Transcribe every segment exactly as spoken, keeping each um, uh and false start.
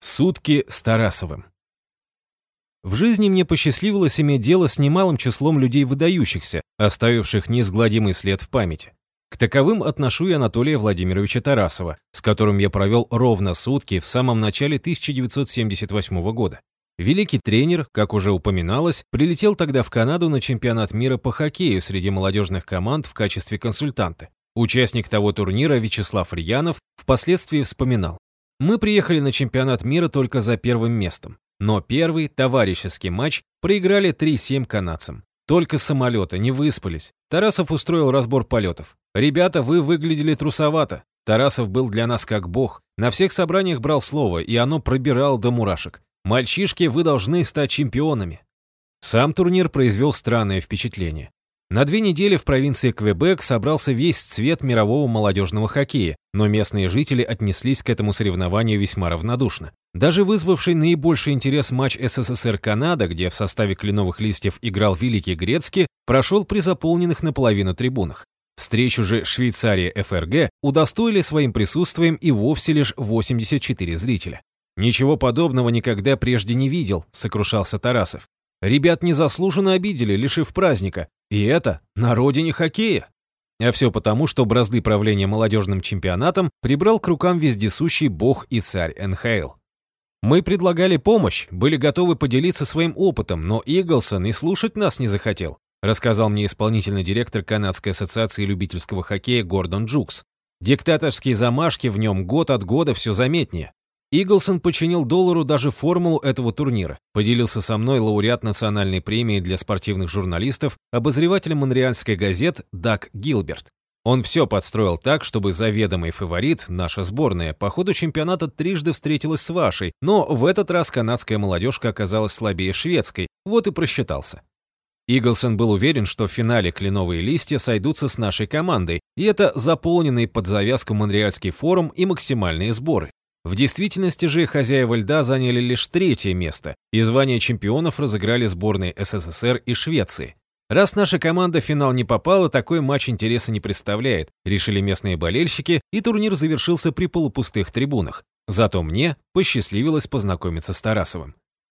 Сутки с Тарасовым. В жизни мне посчастливилось иметь дело с немалым числом людей выдающихся, оставивших неизгладимый след в памяти. К таковым отношу и Анатолия Владимировича Тарасова, с которым я провел ровно сутки в самом начале тысяча девятьсот семьдесят восьмого года. Великий тренер, как уже упоминалось, прилетел тогда в Канаду на чемпионат мира по хоккею среди молодежных команд в качестве консультанта. Участник того турнира Вячеслав Рьянов впоследствии вспоминал: «Мы приехали на чемпионат мира только за первым местом, но первый товарищеский матч проиграли три-семь канадцам. Только с самолета, не выспались. Тарасов устроил разбор полетов. Ребята, вы выглядели трусовато. Тарасов был для нас как бог. На всех собраниях брал слово, и оно пробирало до мурашек. Мальчишки, вы должны стать чемпионами». Сам турнир произвел странное впечатление. На две недели в провинции Квебек собрался весь цвет мирового молодежного хоккея, но местные жители отнеслись к этому соревнованию весьма равнодушно. Даже вызвавший наибольший интерес матч СССР-Канада, где в составе Кленовых листьев играл Великий Грецкий, прошел при заполненных наполовину трибунах. Встречу же Швейцария-эф эр гэ удостоили своим присутствием и вовсе лишь восемьдесят четыре зрителя. «Ничего подобного никогда прежде не видел», — сокрушался Тарасов. «Ребят незаслуженно обидели, лишив праздника. И это на родине хоккея». А все потому, что бразды правления молодежным чемпионатом прибрал к рукам вездесущий бог и царь эн ха эл. Мы предлагали помощь, были готовы поделиться своим опытом, но Иглсон и слушать нас не захотел, рассказал мне исполнительный директор Канадской ассоциации любительского хоккея Гордон Джукс. Диктаторские замашки в нем год от года все заметнее. Иглсон подчинил доллару даже формулу этого турнира, поделился со мной лауреат национальной премии для спортивных журналистов, обозреватель монреальской газет Даг Гилберт. Он все подстроил так, чтобы заведомый фаворит, наша сборная, по ходу чемпионата трижды встретилась с вашей, но в этот раз канадская молодежка оказалась слабее шведской, вот и просчитался. Иглсон был уверен, что в финале Кленовые листья сойдутся с нашей командой, и это заполненный под завязку Монреальский форум и максимальные сборы. В действительности же хозяева льда заняли лишь третье место, и звание чемпионов разыграли сборные эс эс эс эр и Швеции. Раз наша команда в финал не попала, такой матч интереса не представляет, решили местные болельщики, и турнир завершился при полупустых трибунах. Зато мне посчастливилось познакомиться с Тарасовым.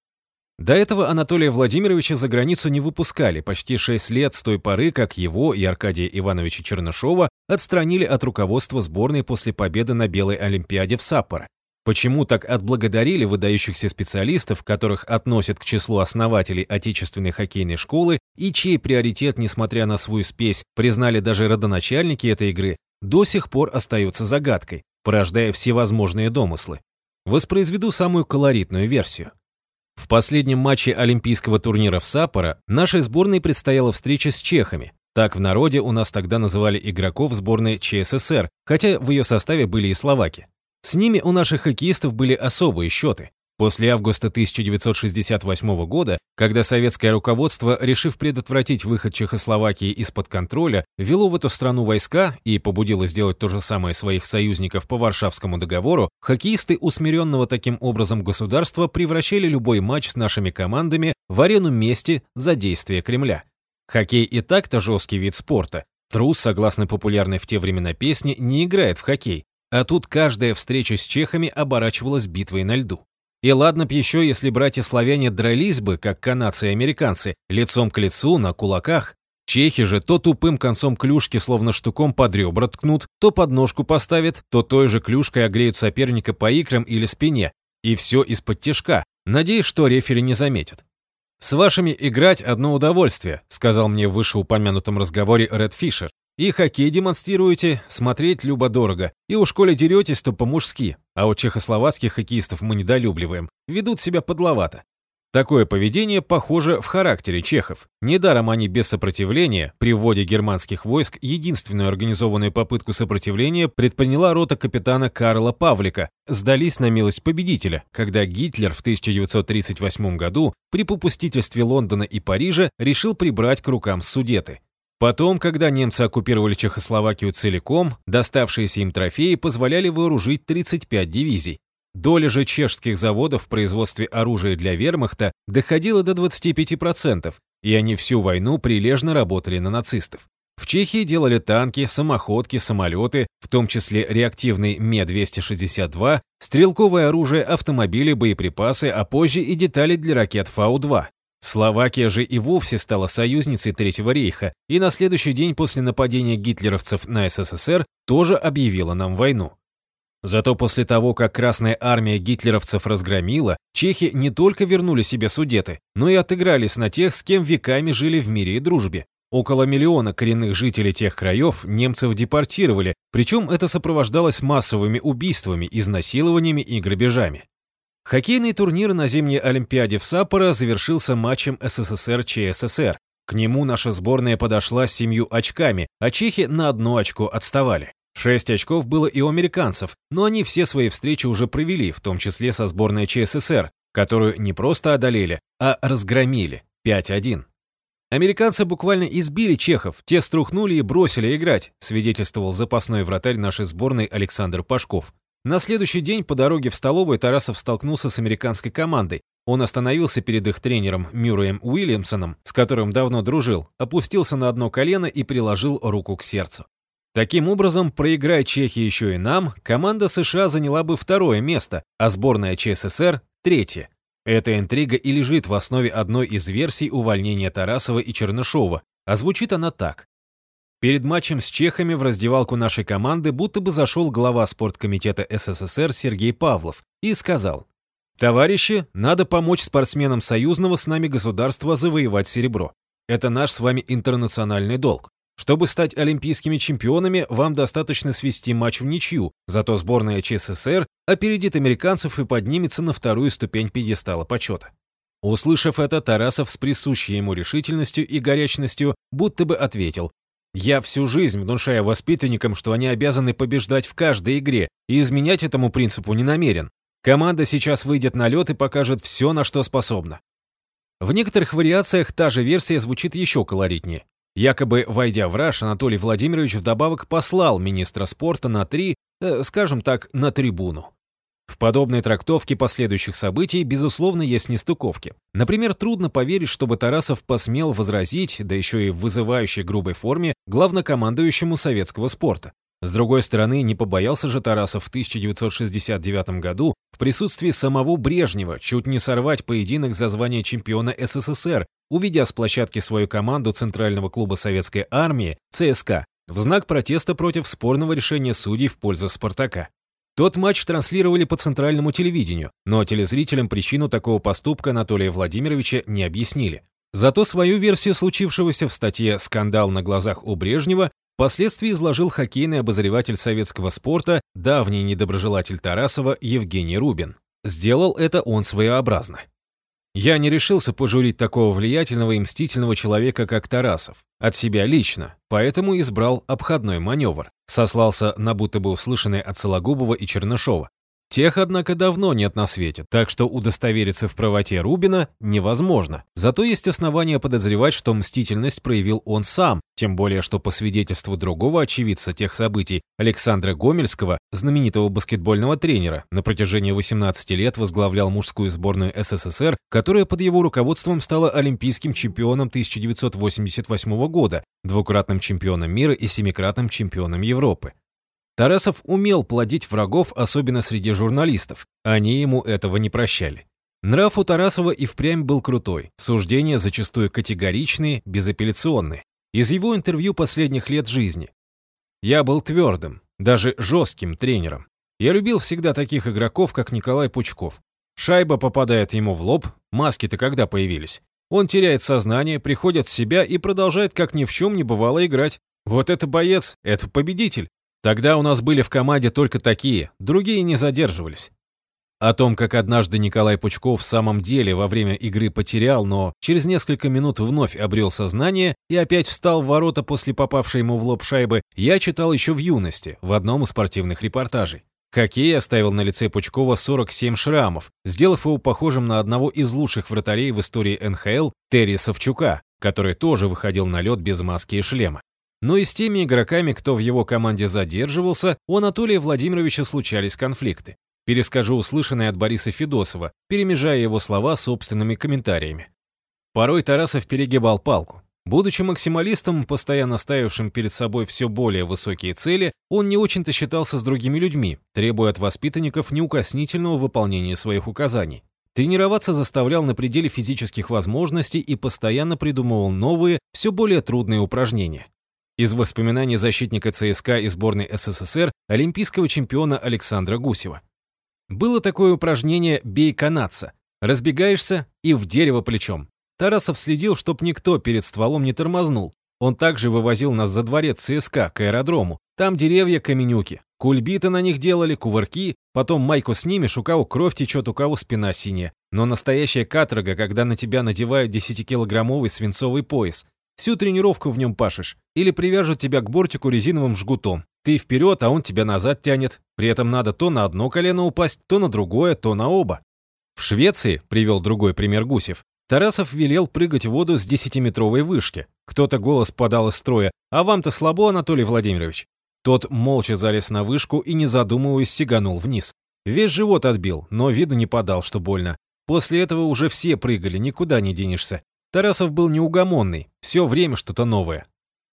До этого Анатолия Владимировича за границу не выпускали почти шесть лет с той поры, как его и Аркадия Ивановича Чернышова отстранили от руководства сборной после победы на Белой Олимпиаде в Саппоро. Почему так отблагодарили выдающихся специалистов, которых относят к числу основателей отечественной хоккейной школы и чей приоритет, несмотря на свою спесь, признали даже родоначальники этой игры, до сих пор остается загадкой, порождая всевозможные домыслы. Воспроизведу самую колоритную версию. В последнем матче олимпийского турнира в Саппоро нашей сборной предстояла встреча с чехами. Так в народе у нас тогда называли игроков сборной че эс эс эр, хотя в ее составе были и словаки. С ними у наших хоккеистов были особые счеты. После августа тысяча девятьсот шестьдесят восьмого года, когда советское руководство, решив предотвратить выход Чехословакии из-под контроля, ввело в эту страну войска и побудило сделать то же самое своих союзников по Варшавскому договору, хоккеисты усмиренного таким образом государства превращали любой матч с нашими командами в арену мести за действия Кремля. Хоккей и так-то жесткий вид спорта. Трус, согласно популярной в те времена песне, не играет в хоккей. А тут каждая встреча с чехами оборачивалась битвой на льду. И ладно б еще, если братья-славяне дрались бы, как канадцы и американцы, лицом к лицу, на кулаках. Чехи же то тупым концом клюшки словно штуком под ребра ткнут, то под ножку поставят, то той же клюшкой огреют соперника по икрам или спине. И все из-под тишка. Надеюсь, что рефери не заметит. «С вашими играть одно удовольствие», сказал мне в вышеупомянутом разговоре Ред Фишер. «И хоккей демонстрируете, смотреть любо-дорого, и уж коли деретесь, то по-мужски, а у чехословацких хоккеистов мы недолюбливаем, ведут себя подловато». Такое поведение похоже в характере чехов. Недаром они без сопротивления, при вводе германских войск, единственную организованную попытку сопротивления предприняла рота капитана Карла Павлика, сдались на милость победителя, когда Гитлер в тысяча девятьсот тридцать восьмом году при попустительстве Лондона и Парижа решил прибрать к рукам Судеты. Потом, когда немцы оккупировали Чехословакию целиком, доставшиеся им трофеи позволяли вооружить тридцать пять дивизий. Доля же чешских заводов в производстве оружия для вермахта доходила до двадцати пяти процентов, и они всю войну прилежно работали на нацистов. В Чехии делали танки, самоходки, самолеты, в том числе реактивный Ме двести шестьдесят два, стрелковое оружие, автомобили, боеприпасы, а позже и детали для ракет Фау два. Словакия же и вовсе стала союзницей Третьего рейха и на следующий день после нападения гитлеровцев на СССР тоже объявила нам войну. Зато после того, как Красная армия гитлеровцев разгромила, чехи не только вернули себе Судеты, но и отыгрались на тех, с кем веками жили в мире и дружбе. Около миллиона коренных жителей тех краев немцев депортировали, причем это сопровождалось массовыми убийствами, изнасилованиями и грабежами. Хоккейный турнир на зимней Олимпиаде в Саппоро завершился матчем СССР-ЧССР. К нему наша сборная подошла с семью очками, а чехи на одно очко отставали. Шесть очков было и у американцев, но они все свои встречи уже провели, в том числе со сборной ЧССР, которую не просто одолели, а разгромили пять один. Американцы буквально избили чехов, те струхнули и бросили играть, свидетельствовал запасной вратарь нашей сборной Александр Пашков. На следующий день по дороге в столовую Тарасов столкнулся с американской командой. Он остановился перед их тренером Мюрреем Уильямсоном, с которым давно дружил, опустился на одно колено и приложил руку к сердцу. Таким образом, проиграя Чехии еще и нам, команда США заняла бы второе место, а сборная ЧССР – третье. Эта интрига и лежит в основе одной из версий увольнения Тарасова и Чернышова, а звучит она так. Перед матчем с чехами в раздевалку нашей команды будто бы зашел глава спорткомитета СССР Сергей Павлов и сказал: «Товарищи, надо помочь спортсменам союзного с нами государства завоевать серебро. Это наш с вами интернациональный долг. Чтобы стать олимпийскими чемпионами, вам достаточно свести матч в ничью, зато сборная ЧССР опередит американцев и поднимется на вторую ступень пьедестала почета». Услышав это, Тарасов с присущей ему решительностью и горячностью будто бы ответил: «Я всю жизнь внушаю воспитанникам, что они обязаны побеждать в каждой игре, и изменять этому принципу не намерен. Команда сейчас выйдет на лед и покажет все, на что способна». В некоторых вариациях та же версия звучит еще колоритнее. Якобы, войдя в раж, Анатолий Владимирович вдобавок послал министра спорта на три, э, скажем так, на трибуну. В подобной трактовке последующих событий, безусловно, есть нестыковки. Например, трудно поверить, чтобы Тарасов посмел возразить, да еще и в вызывающей грубой форме, главнокомандующему советского спорта. С другой стороны, не побоялся же Тарасов в тысяча девятьсот шестьдесят девятом году в присутствии самого Брежнева чуть не сорвать поединок за звание чемпиона СССР, уведя с площадки свою команду Центрального клуба Советской армии ЦСКА в знак протеста против спорного решения судей в пользу «Спартака». Тот матч транслировали по центральному телевидению, но телезрителям причину такого поступка Анатолия Владимировича не объяснили. Зато свою версию случившегося в статье «Скандал на глазах у Брежнева» впоследствии изложил хоккейный обозреватель советского спорта, давний недоброжелатель Тарасова Евгений Рубин. Сделал это он своеобразно. «Я не решился пожурить такого влиятельного и мстительного человека, как Тарасов, от себя лично, поэтому избрал обходной маневр», сослался на будто бы услышанное от Сологубова и Чернышова. Тех, однако, давно нет на свете, так что удостовериться в правоте Рубина невозможно. Зато есть основания подозревать, что мстительность проявил он сам, тем более, что по свидетельству другого очевидца тех событий, Александра Гомельского, знаменитого баскетбольного тренера, на протяжении восемнадцати лет возглавлял мужскую сборную СССР, которая под его руководством стала олимпийским чемпионом тысяча девятьсот восемьдесят восьмого года, двукратным чемпионом мира и семикратным чемпионом Европы. Тарасов умел плодить врагов, особенно среди журналистов. Они ему этого не прощали. Нрав у Тарасова и впрямь был крутой, суждения зачастую категоричные, безапелляционные. Из его интервью последних лет жизни: «Я был твердым, даже жестким тренером. Я любил всегда таких игроков, как Николай Пучков. Шайба попадает ему в лоб, маски-то когда появились? Он теряет сознание, приходит в себя и продолжает как ни в чем не бывало играть. Вот это боец, это победитель. Тогда у нас были в команде только такие, другие не задерживались». О том, как однажды Николай Пучков в самом деле во время игры потерял, но через несколько минут вновь обрел сознание и опять встал в ворота после попавшей ему в лоб шайбы, я читал еще в юности, в одном из спортивных репортажей. Хоккей оставил на лице Пучкова сорок семь шрамов, сделав его похожим на одного из лучших вратарей в истории эн ха эл Терри Савчука, который тоже выходил на лед без маски и шлема. Но и с теми игроками, кто в его команде задерживался, у Анатолия Владимировича случались конфликты. Перескажу услышанное от Бориса Федосова, перемежая его слова собственными комментариями. Порой Тарасов перегибал палку. Будучи максималистом, постоянно ставившим перед собой все более высокие цели, он не очень-то считался с другими людьми, требуя от воспитанников неукоснительного выполнения своих указаний. Тренироваться заставлял на пределе физических возможностей и постоянно придумывал новые, все более трудные упражнения. Из воспоминаний защитника ЦСКА и сборной СССР олимпийского чемпиона Александра Гусева. Было такое упражнение «бей канадца». Разбегаешься и в дерево плечом. Тарасов следил, чтоб никто перед стволом не тормознул. Он также вывозил нас за дворец ЦСКА к аэродрому. Там деревья каменюки. Кульбиты на них делали, кувырки. Потом майку снимешь, у кого кровь течет, у кого спина синяя. Но настоящая каторга, когда на тебя надевают десятикилограммовый свинцовый пояс. Всю тренировку в нем пашешь. Или привяжут тебя к бортику резиновым жгутом. Ты вперед, а он тебя назад тянет. При этом надо то на одно колено упасть, то на другое, то на оба. В Швеции, привел другой пример Гусев, Тарасов велел прыгать в воду с десятиметровой вышки. Кто-то голос подал из строя: «А вам-то слабо, Анатолий Владимирович?» Тот молча залез на вышку и, не задумываясь, сиганул вниз. Весь живот отбил, но виду не подал, что больно. После этого уже все прыгали, никуда не денешься. Тарасов был неугомонный, все время что-то новое.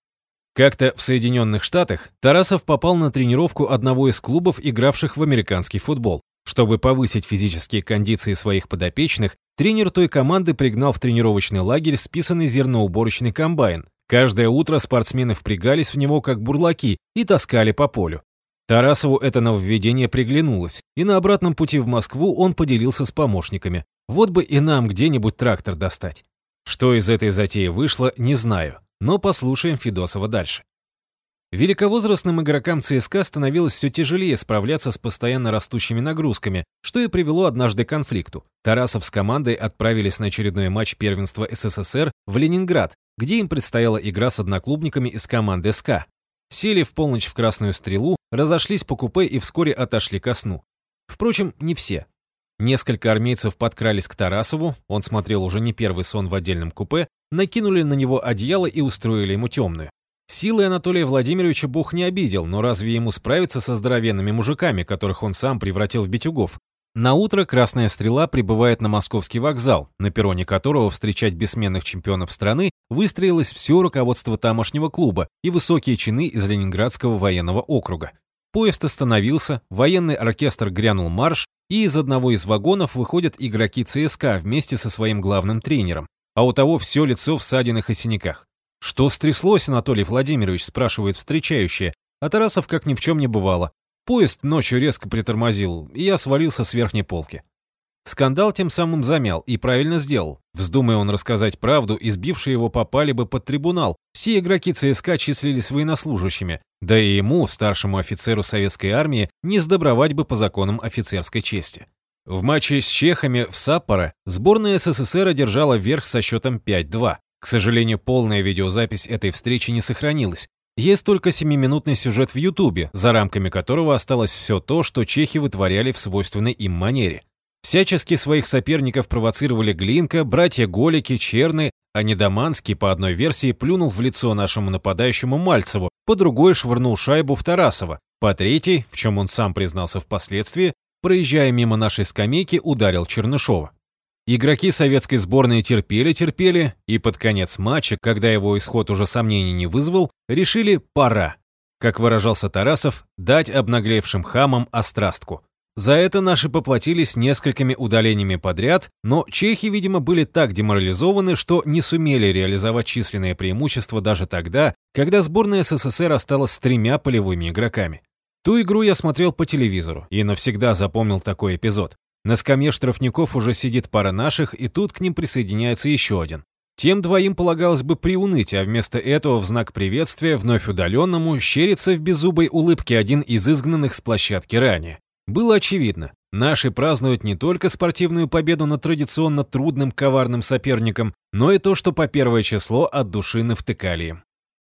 Как-то в Соединенных Штатах Тарасов попал на тренировку одного из клубов, игравших в американский футбол. Чтобы повысить физические кондиции своих подопечных, тренер той команды пригнал в тренировочный лагерь списанный зерноуборочный комбайн. Каждое утро спортсмены впрягались в него как бурлаки и таскали по полю. Тарасову это нововведение приглянулось, и на обратном пути в Москву он поделился с помощниками. Вот бы и нам где-нибудь трактор достать. Что из этой затеи вышло, не знаю, но послушаем Федосова дальше. Великовозрастным игрокам ЦСКА становилось все тяжелее справляться с постоянно растущими нагрузками, что и привело однажды к конфликту. Тарасов с командой отправились на очередной матч первенства СССР в Ленинград, где им предстояла игра с одноклубниками из команды СКА. Сели в полночь в Красную Стрелу, разошлись по купе и вскоре отошли ко сну. Впрочем, не все. Несколько армейцев подкрались к Тарасову, он смотрел уже не первый сон в отдельном купе, накинули на него одеяло и устроили ему темную. Силой Анатолия Владимировича Бог не обидел, но разве ему справиться со здоровенными мужиками, которых он сам превратил в битюгов? Наутро Красная Стрела прибывает на Московский вокзал, на перроне которого встречать бессменных чемпионов страны выстроилось все руководство тамошнего клуба и высокие чины из Ленинградского военного округа. Поезд остановился, военный оркестр грянул марш, и из одного из вагонов выходят игроки ЦСКА вместе со своим главным тренером, а у того все лицо в ссадинах и синяках. «Что стряслось, Анатолий Владимирович?» – спрашивает встречающая, а Тарасов как ни в чем не бывало. Поезд ночью резко притормозил, и я свалился с верхней полки. Скандал тем самым замял и правильно сделал. Вздумая он рассказать правду, избившие его попали бы под трибунал. Все игроки ЦСКА числились военнослужащими, да и ему, старшему офицеру советской армии, не сдобровать бы по законам офицерской чести. В матче с чехами в Саппоро сборная СССР одержала верх со счетом пять-два. К сожалению, полная видеозапись этой встречи не сохранилась. Есть только семиминутный сюжет в Ютубе, за рамками которого осталось все то, что чехи вытворяли в свойственной им манере. Всячески своих соперников провоцировали Глинка, братья Голики, Черны, а Недоманский, по одной версии, плюнул в лицо нашему нападающему Мальцеву, по другой швырнул шайбу в Тарасова, по третьей, в чем он сам признался впоследствии, проезжая мимо нашей скамейки, ударил Чернышова. Игроки советской сборной терпели-терпели, и под конец матча, когда его исход уже сомнений не вызвал, решили «пора». Как выражался Тарасов, дать обнаглевшим хамам острастку. За это наши поплатились несколькими удалениями подряд, но чехи, видимо, были так деморализованы, что не сумели реализовать численное преимущество даже тогда, когда сборная СССР осталась с тремя полевыми игроками. Ту игру я смотрел по телевизору и навсегда запомнил такой эпизод. На скамье штрафников уже сидит пара наших, и тут к ним присоединяется еще один. Тем двоим полагалось бы приуныть, а вместо этого в знак приветствия вновь удаленному щерится в беззубой улыбке один из изгнанных с площадки ранее. Было очевидно, наши празднуют не только спортивную победу над традиционно трудным коварным соперником, но и то, что по первое число от души навтыкали им.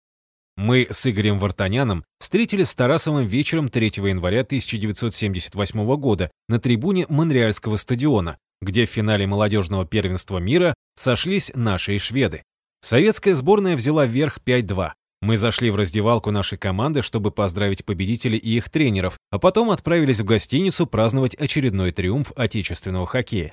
Мы с Игорем Вартаняном встретились с Тарасовым вечером третьего января тысяча девятьсот семьдесят восьмого года на трибуне Монреальского стадиона, где в финале молодежного первенства мира сошлись наши и шведы. Советская сборная взяла верх пять-два. Мы зашли в раздевалку нашей команды, чтобы поздравить победителей и их тренеров, а потом отправились в гостиницу праздновать очередной триумф отечественного хоккея.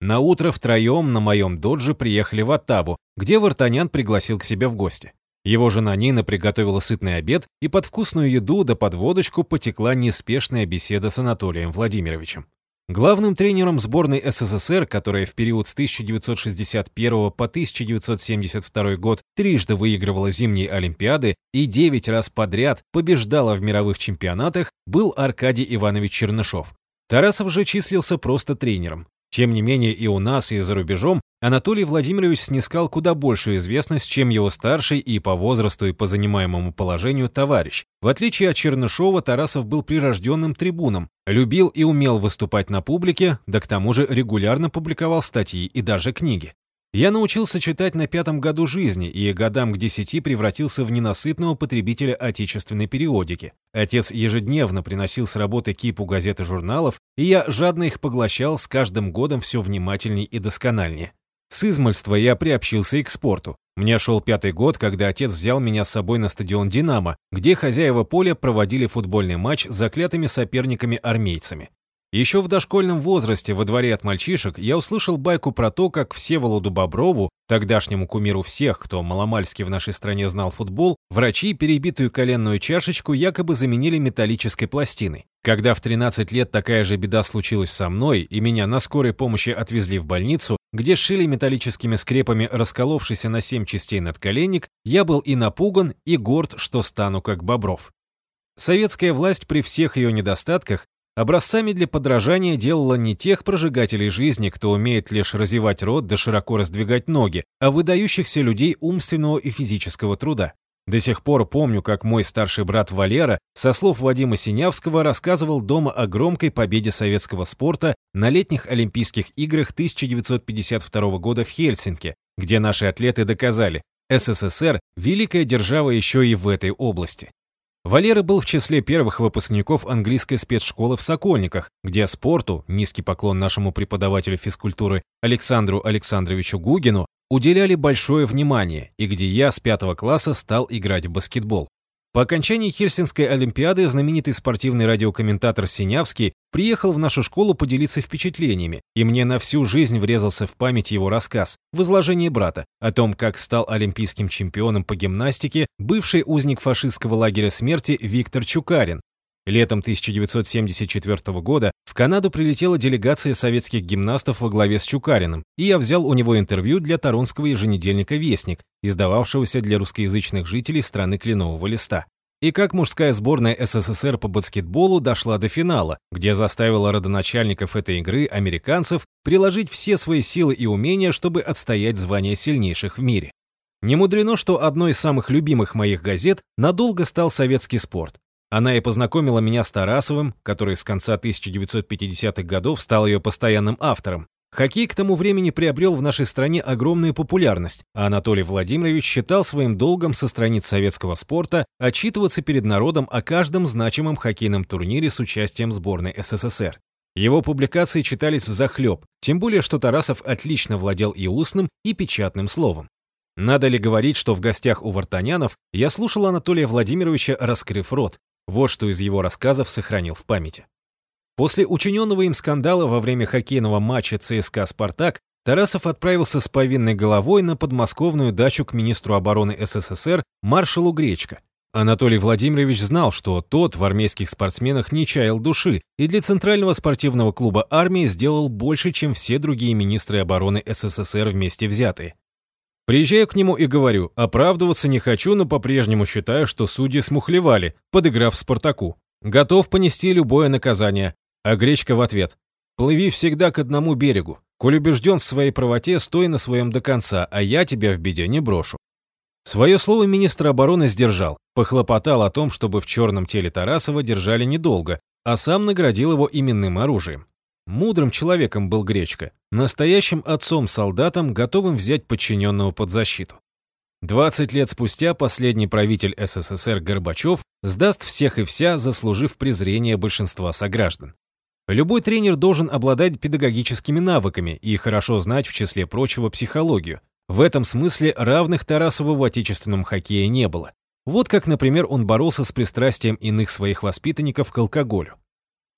Наутро втроем на моем додже приехали в Оттаву, где Вартанян пригласил к себе в гости. Его жена Нина приготовила сытный обед, и под вкусную еду да под водочку потекла неспешная беседа с Анатолием Владимировичем. Главным тренером сборной СССР, которая в период с тысяча девятьсот шестьдесят первого по тысяча девятьсот семьдесят второй год трижды выигрывала зимние Олимпиады и девять раз подряд побеждала в мировых чемпионатах, был Аркадий Иванович Чернышов. Тарасов же числился просто тренером. Тем не менее и у нас, и за рубежом Анатолий Владимирович снискал куда большую известность, чем его старший и по возрасту, и по занимаемому положению товарищ. В отличие от Чернышова, Тарасов был прирожденным трибуном, любил и умел выступать на публике, да к тому же регулярно публиковал статьи и даже книги. Я научился читать на пятом году жизни и годам к десяти превратился в ненасытного потребителя отечественной периодики. Отец ежедневно приносил с работы кипу газет и журналов, и я жадно их поглощал, с каждым годом все внимательней и доскональнее. С измальства я приобщился и к спорту. Мне шел пятый год, когда отец взял меня с собой на стадион «Динамо», где хозяева поля проводили футбольный матч с заклятыми соперниками-армейцами. Еще в дошкольном возрасте во дворе от мальчишек я услышал байку про то, как Всеволоду Боброву, тогдашнему кумиру всех, кто маломальски в нашей стране знал футбол, врачи перебитую коленную чашечку якобы заменили металлической пластиной. Когда в тринадцать лет такая же беда случилась со мной, и меня на скорой помощи отвезли в больницу, где сшили металлическими скрепами расколовшийся на семь частей надколенник, я был и напуган, и горд, что стану как Бобров. Советская власть при всех ее недостатках образцами для подражания делала не тех прожигателей жизни, кто умеет лишь разевать рот да широко раздвигать ноги, а выдающихся людей умственного и физического труда. До сих пор помню, как мой старший брат Валера, со слов Вадима Синявского, рассказывал дома о громкой победе советского спорта на летних Олимпийских играх тысяча девятьсот пятьдесят второго года в Хельсинки, где наши атлеты доказали, СССР – великая держава еще и в этой области. Валера был в числе первых выпускников английской спецшколы в Сокольниках, где спорту, низкий поклон нашему преподавателю физкультуры Александру Александровичу Гугину, уделяли большое внимание, и где я с пятого класса стал играть в баскетбол. По окончании Хельсинской олимпиады знаменитый спортивный радиокомментатор Синявский приехал в нашу школу поделиться впечатлениями, и мне на всю жизнь врезался в память его рассказ в изложении брата о том, как стал олимпийским чемпионом по гимнастике бывший узник фашистского лагеря смерти Виктор Чукарин. Летом тысяча девятьсот семьдесят четвёртого года в Канаду прилетела делегация советских гимнастов во главе с Чукариным, и я взял у него интервью для торонского еженедельника «Вестник», издававшегося для русскоязычных жителей страны Кленового листа. И как мужская сборная СССР по баскетболу дошла до финала, где заставила родоначальников этой игры, американцев, приложить все свои силы и умения, чтобы отстоять звание сильнейших в мире. Не мудрено, что одной из самых любимых моих газет надолго стал «Советский спорт». Она и познакомила меня с Тарасовым, который с конца тысяча девятьсот пятидесятых годов стал ее постоянным автором. Хоккей к тому времени приобрел в нашей стране огромную популярность, а Анатолий Владимирович считал своим долгом со страниц советского спорта отчитываться перед народом о каждом значимом хоккейном турнире с участием сборной СССР. Его публикации читались взахлеб, тем более что Тарасов отлично владел и устным, и печатным словом. Надо ли говорить, что в гостях у Вартанянов я слушал Анатолия Владимировича, раскрыв рот. Вот что из его рассказов сохранил в памяти. После учиненного им скандала во время хоккейного матча ЦСКА «Спартак» Тарасов отправился с повинной головой на подмосковную дачу к министру обороны СССР маршалу Гречко. Анатолий Владимирович знал, что тот в армейских спортсменах не чаял души и для Центрального спортивного клуба армии сделал больше, чем все другие министры обороны СССР вместе взятые. Приезжаю к нему и говорю, оправдываться не хочу, но по-прежнему считаю, что судьи смухлевали, подыграв Спартаку. Готов понести любое наказание. А Гречко в ответ: плыви всегда к одному берегу. Коль убежден в своей правоте, стой на своем до конца, а я тебя в беде не брошу. Свое слово министр обороны сдержал, похлопотал о том, чтобы в черном теле Тарасова держали недолго, а сам наградил его именным оружием. Мудрым человеком был Гречко, настоящим отцом-солдатом, готовым взять подчиненного под защиту. двадцать лет спустя последний правитель СССР Горбачев сдаст всех и вся, заслужив презрение большинства сограждан. Любой тренер должен обладать педагогическими навыками и хорошо знать, в числе прочего, психологию. В этом смысле равных Тарасову в отечественном хоккее не было. Вот как, например, он боролся с пристрастием иных своих воспитанников к алкоголю.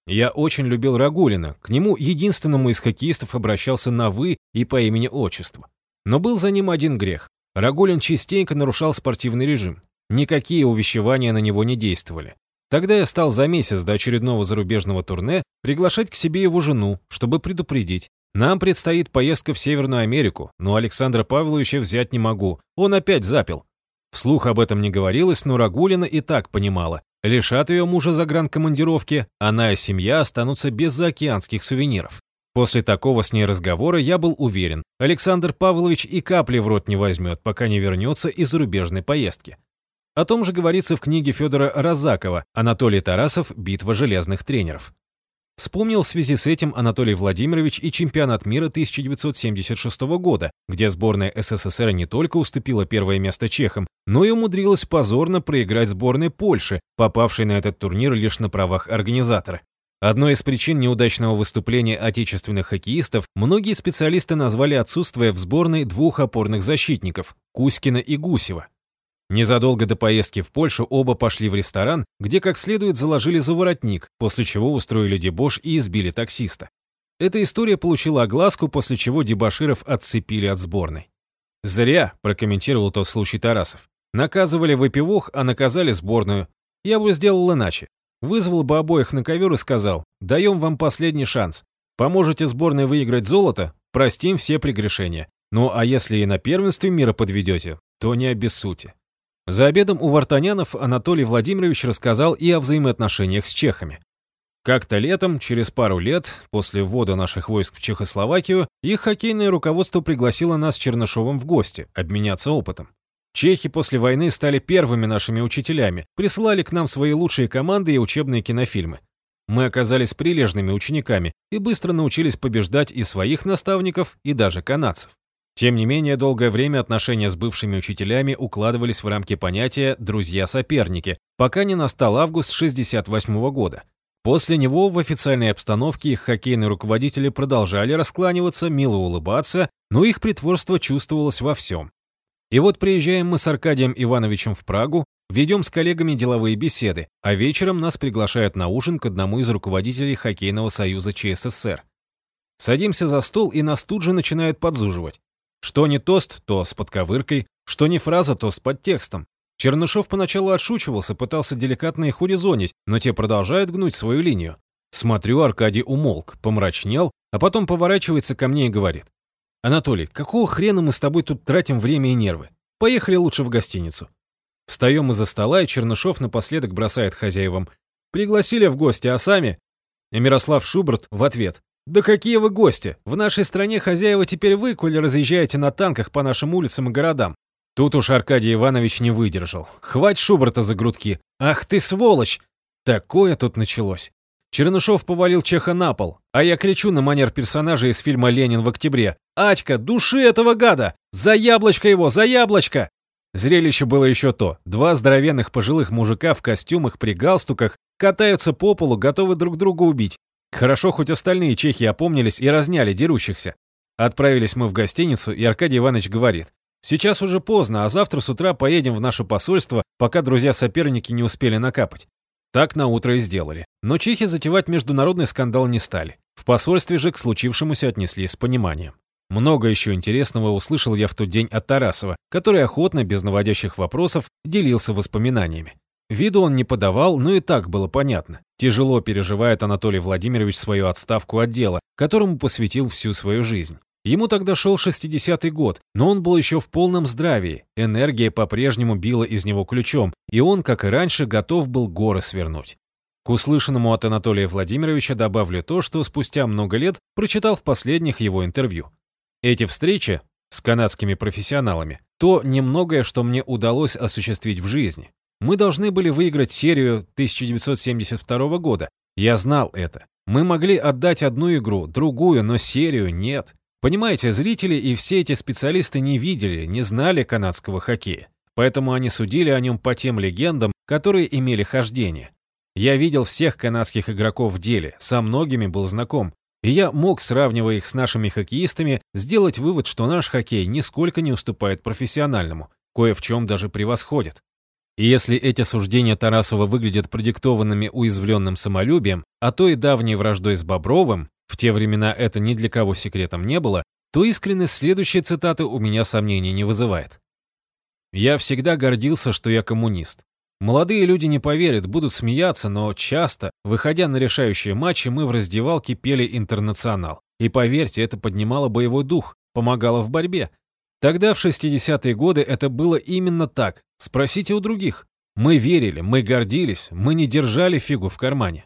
Я очень любил Рагулина, к нему единственному из хоккеистов обращался на «вы» и по имени-отчеству. Но был за ним один грех. Рагулин частенько нарушал спортивный режим. Никакие увещевания на него не действовали. Тогда я стал за месяц до очередного зарубежного турне приглашать к себе его жену, чтобы предупредить. Нам предстоит поездка в Северную Америку, но Александра Павловича взять не могу, он опять запил. Вслух об этом не говорилось, но Рагулина и так понимала. Лишат ее мужа загранкомандировки, она и семья останутся без заокеанских сувениров. После такого с ней разговора я был уверен, Александр Павлович и капли в рот не возьмет, пока не вернется из зарубежной поездки. О том же говорится в книге Федора Розакова «Анатолий Тарасов. Битва железных тренеров». Вспомнил в связи с этим Анатолий Владимирович и чемпионат мира тысяча девятьсот семьдесят шестого года, где сборная СССР не только уступила первое место чехам, но и умудрилась позорно проиграть сборной Польши, попавшей на этот турнир лишь на правах организатора. Одной из причин неудачного выступления отечественных хоккеистов многие специалисты назвали отсутствие в сборной двух опорных защитников – Кузькина и Гусева. Незадолго до поездки в Польшу оба пошли в ресторан, где как следует заложили за воротник, после чего устроили дебош и избили таксиста. Эта история получила огласку, после чего дебоширов отцепили от сборной. «Зря», – прокомментировал тот случай Тарасов. «Наказывали выпивох, а наказали сборную. Я бы сделал иначе. Вызвал бы обоих на ковер и сказал: даем вам последний шанс. Поможете сборной выиграть золото, простим все прегрешения. Ну а если и на первенстве мира подведете, то не обессудьте». За обедом у Вартанянов Анатолий Владимирович рассказал и о взаимоотношениях с чехами. Как-то летом, через пару лет, после ввода наших войск в Чехословакию, их хоккейное руководство пригласило нас с Чернышовым в гости, обменяться опытом. Чехи после войны стали первыми нашими учителями, присылали к нам свои лучшие команды и учебные кинофильмы. Мы оказались прилежными учениками и быстро научились побеждать и своих наставников, и даже канадцев. Тем не менее, долгое время отношения с бывшими учителями укладывались в рамки понятия «друзья-соперники», пока не настал август шестьдесят восьмого года. После него в официальной обстановке их хоккейные руководители продолжали раскланиваться, мило улыбаться, но их притворство чувствовалось во всем. И вот приезжаем мы с Аркадием Ивановичем в Прагу, ведем с коллегами деловые беседы, а вечером нас приглашают на ужин к одному из руководителей Хоккейного союза ЧССР. Садимся за стол, и нас тут же начинают подзуживать. Что не тост, то с подковыркой, что не фраза, то с подтекстом. Чернышов поначалу отшучивался, пытался деликатно их урезонить, но те продолжают гнуть свою линию. Смотрю, Аркадий умолк, помрачнел, а потом поворачивается ко мне и говорит: «Анатолий, какого хрена мы с тобой тут тратим время и нервы? Поехали лучше в гостиницу». Встаем из-за стола, и Чернышов напоследок бросает хозяевам: «Пригласили в гости, а сами?» И Мирослав Шуберт в ответ: «Да какие вы гости! В нашей стране хозяева теперь вы, коли разъезжаете на танках по нашим улицам и городам». Тут уж Аркадий Иванович не выдержал. «Хвать Шуберта за грудки! Ах ты сволочь!» Такое тут началось. Чернышов повалил чеха на пол, а я кричу на манер персонажа из фильма «Ленин в октябре». «Атька, души этого гада! За яблочко его, за яблочко!» Зрелище было еще то. Два здоровенных пожилых мужика в костюмах при галстуках катаются по полу, готовы друг друга убить. Хорошо, хоть остальные чехи опомнились и разняли дерущихся. Отправились мы в гостиницу, и Аркадий Иванович говорит: «Сейчас уже поздно, а завтра с утра поедем в наше посольство, пока друзья-соперники не успели накапать». Так наутро и сделали. Но чехи затевать международный скандал не стали. В посольстве же к случившемуся отнеслись с пониманием. Много еще интересного услышал я в тот день от Тарасова, который охотно, без наводящих вопросов, делился воспоминаниями. Виду он не подавал, но и так было понятно. Тяжело переживает Анатолий Владимирович свою отставку от дела, которому посвятил всю свою жизнь. Ему тогда шел шестидесятый год, но он был еще в полном здравии, энергия по-прежнему била из него ключом, и он, как и раньше, готов был горы свернуть. К услышанному от Анатолия Владимировича добавлю то, что спустя много лет прочитал в последних его интервью. Эти встречи с канадскими профессионалами – то немногое, что мне удалось осуществить в жизни. Мы должны были выиграть серию тысяча девятьсот семьдесят второго года. Я знал это. Мы могли отдать одну игру, другую, но серию нет. Понимаете, зрители и все эти специалисты не видели, не знали канадского хоккея. Поэтому они судили о нем по тем легендам, которые имели хождение. Я видел всех канадских игроков в деле, со многими был знаком. И я мог, сравнивая их с нашими хоккеистами, сделать вывод, что наш хоккей нисколько не уступает профессиональному, кое в чем даже превосходит. И если эти суждения Тарасова выглядят продиктованными уязвленным самолюбием, а то и давней враждой с Бобровым, в те времена это ни для кого секретом не было, то искренность следующей цитаты у меня сомнений не вызывает. «Я всегда гордился, что я коммунист. Молодые люди не поверят, будут смеяться, но часто, выходя на решающие матчи, мы в раздевалке пели «Интернационал». И поверьте, это поднимало боевой дух, помогало в борьбе. Тогда, в шестидесятые годы, это было именно так. Спросите у других. Мы верили, мы гордились, мы не держали фигу в кармане».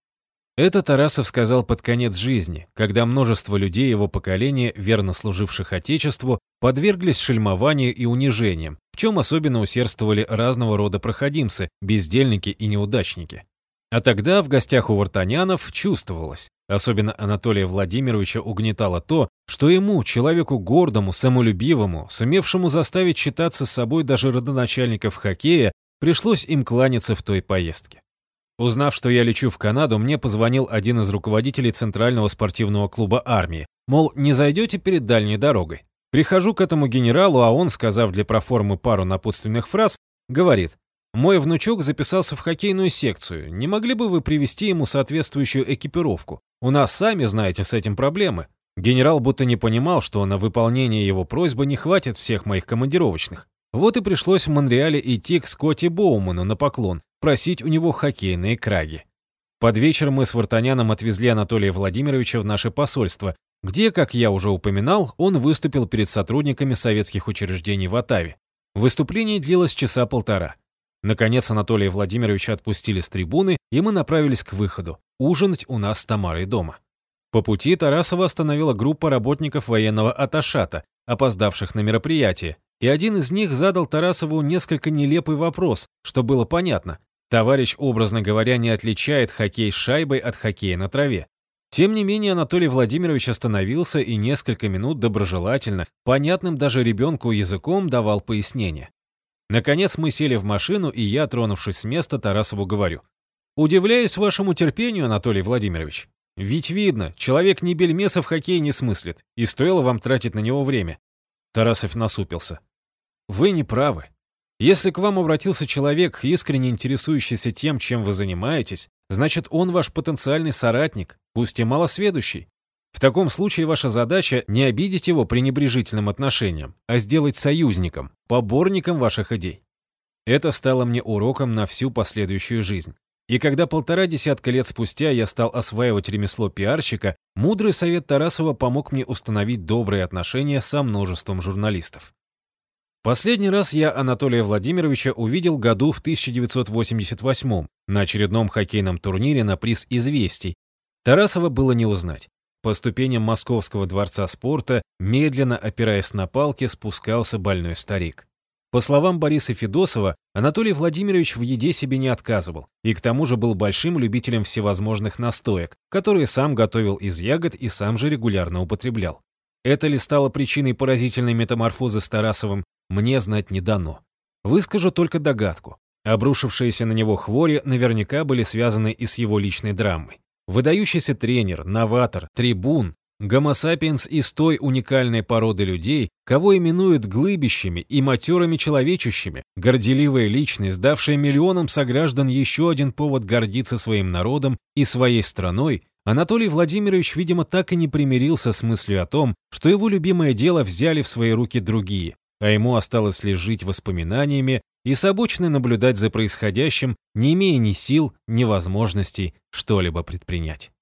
Это Тарасов сказал под конец жизни, когда множество людей его поколения, верно служивших Отечеству, подверглись шельмованию и унижениям, в чем особенно усердствовали разного рода проходимцы, бездельники и неудачники. А тогда в гостях у вартанянов чувствовалось, особенно Анатолия Владимировича угнетало то, что ему, человеку гордому, самолюбивому, сумевшему заставить считаться с собой даже родоначальников хоккея, пришлось им кланяться в той поездке. Узнав, что я лечу в Канаду, мне позвонил один из руководителей Центрального спортивного клуба армии, мол, не зайдете перед дальней дорогой. Прихожу к этому генералу, а он, сказав для проформы пару напутственных фраз, говорит: «Мой внучок записался в хоккейную секцию, не могли бы вы привезти ему соответствующую экипировку? У нас, сами знаете, с этим проблемы». Генерал будто не понимал, что на выполнение его просьбы не хватит всех моих командировочных. Вот и пришлось в Монреале идти к Скотти Боуману на поклон, просить у него хоккейные краги. Под вечер мы с Вартаняном отвезли Анатолия Владимировича в наше посольство, где, как я уже упоминал, он выступил перед сотрудниками советских учреждений в Оттаве. Выступление длилось часа полтора. Наконец Анатолия Владимировича отпустили с трибуны, и мы направились к выходу, ужинать у нас с Тамарой дома. По пути Тарасова остановила группа работников военного атташата, опоздавших на мероприятие, и один из них задал Тарасову несколько нелепый вопрос, что было понятно. Товарищ, образно говоря, не отличает хоккей с шайбой от хоккея на траве. Тем не менее, Анатолий Владимирович остановился и несколько минут доброжелательно, понятным даже ребенку языком, давал пояснения. Наконец мы сели в машину, и я, тронувшись с места, Тарасову говорю: «Удивляюсь вашему терпению, Анатолий Владимирович. Ведь видно, человек ни бельмеса в хоккее не смыслит, и стоило вам тратить на него время». Тарасов насупился. «Вы не правы. Если к вам обратился человек, искренне интересующийся тем, чем вы занимаетесь, значит, он ваш потенциальный соратник, пусть и малосведущий. В таком случае ваша задача не обидеть его пренебрежительным отношением, а сделать союзником, поборником ваших идей». Это стало мне уроком на всю последующую жизнь. И когда полтора десятка лет спустя я стал осваивать ремесло пиарщика, мудрый совет Тарасова помог мне установить добрые отношения со множеством журналистов. Последний раз я Анатолия Владимировича увидел году в тысяча девятьсот восемьдесят восьмом на очередном хоккейном турнире на приз «Известий». Тарасова было не узнать. По ступеням Московского дворца спорта, медленно опираясь на палки, спускался больной старик. По словам Бориса Федосова, Анатолий Владимирович в еде себе не отказывал и к тому же был большим любителем всевозможных настоек, которые сам готовил из ягод и сам же регулярно употреблял. Это ли стало причиной поразительной метаморфозы с Тарасовым, мне знать не дано. Выскажу только догадку. Обрушившиеся на него хвори наверняка были связаны и с его личной драмой. Выдающийся тренер, новатор, трибун, гомо-сапиенс из той уникальной породы людей, кого именуют глыбищами и матерыми человечущими, горделивая личность, давшая миллионам сограждан еще один повод гордиться своим народом и своей страной, Анатолий Владимирович, видимо, так и не примирился с мыслью о том, что его любимое дело взяли в свои руки другие, а ему осталось лишь жить воспоминаниями и с обочины наблюдать за происходящим, не имея ни сил, ни возможностей что-либо предпринять.